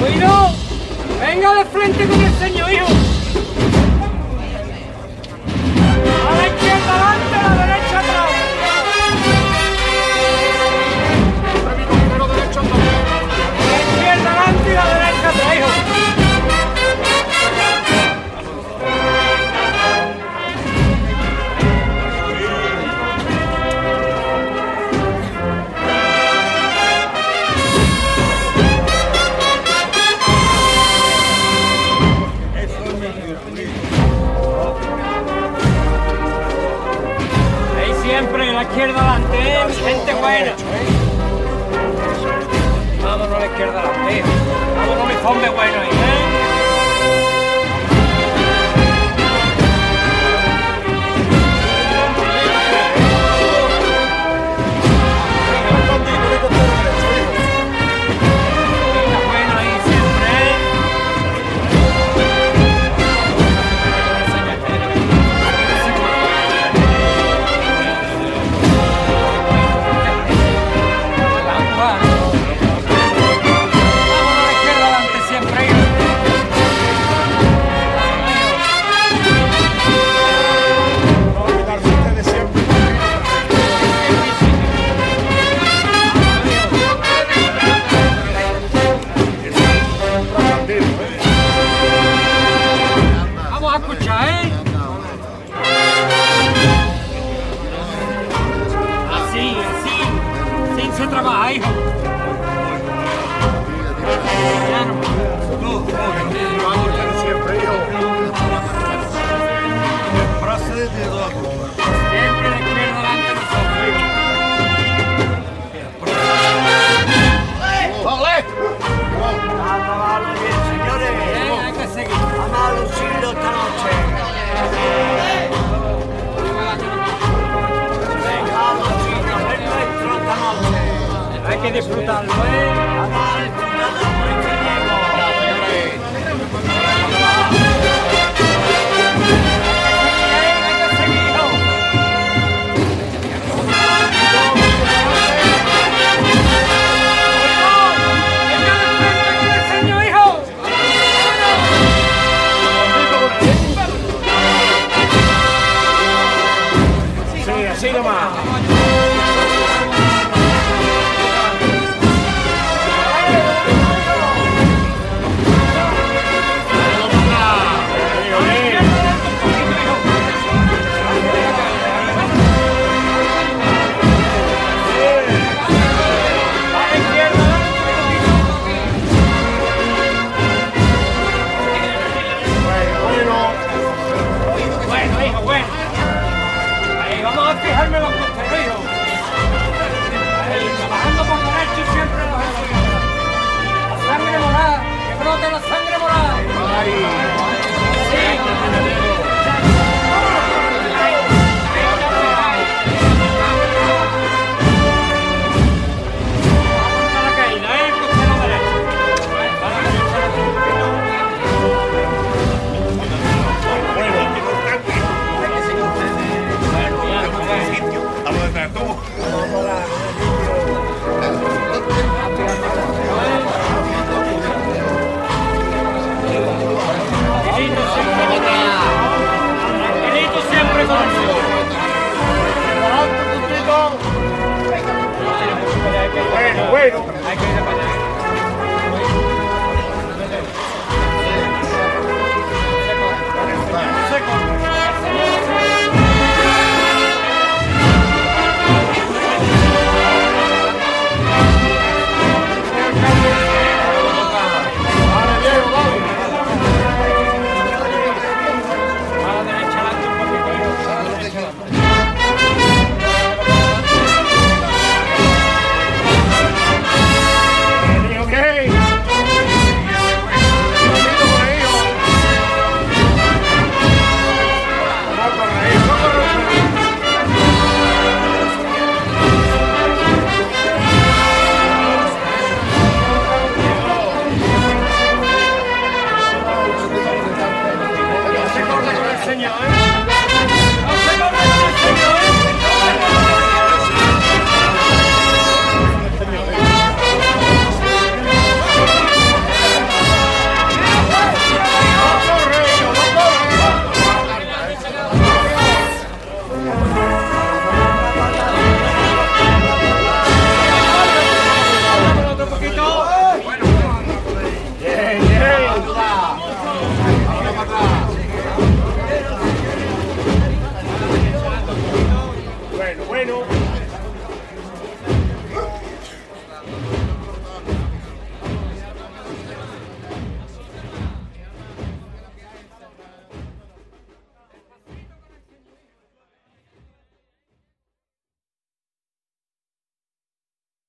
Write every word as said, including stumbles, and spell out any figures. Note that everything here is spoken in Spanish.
¡Oído! ¡Venga de frente con el señor, hijo! ¡A la izquierda adelante, a la derecha atrás! Primero derecho atrás. A la izquierda adelante y la derecha atrás, hijo. Siempre a la izquierda adelante, ¿eh? Gente buena. Vámonos a la izquierda adelante. Vámonos, mi hombre bueno ahí, ¿eh? Trabaja, hijo. Tú, vamos siempre, hijo. Frase de dos. Siempre la izquierda delante de nosotros, hijo. ¡Vale! Vamos bien, señores. Bien, hay que seguir. Vamos a lucirlo esta noche. Vamos, chicos, es nuestro esta noche. Hay que disfrutarlo, ¿eh? Vamos a disfrutarlo muy bien. Hay que seguir, hijo. ¡Venga de frente con el señor, hijo! Sí, así nomás. Fijarme los costeros, hijo. Ahí, trabajando por derecho y siempre los estudios. La sangre morada, que brote la sangre morada. Ahí. Bueno, bueno. Hay que ir a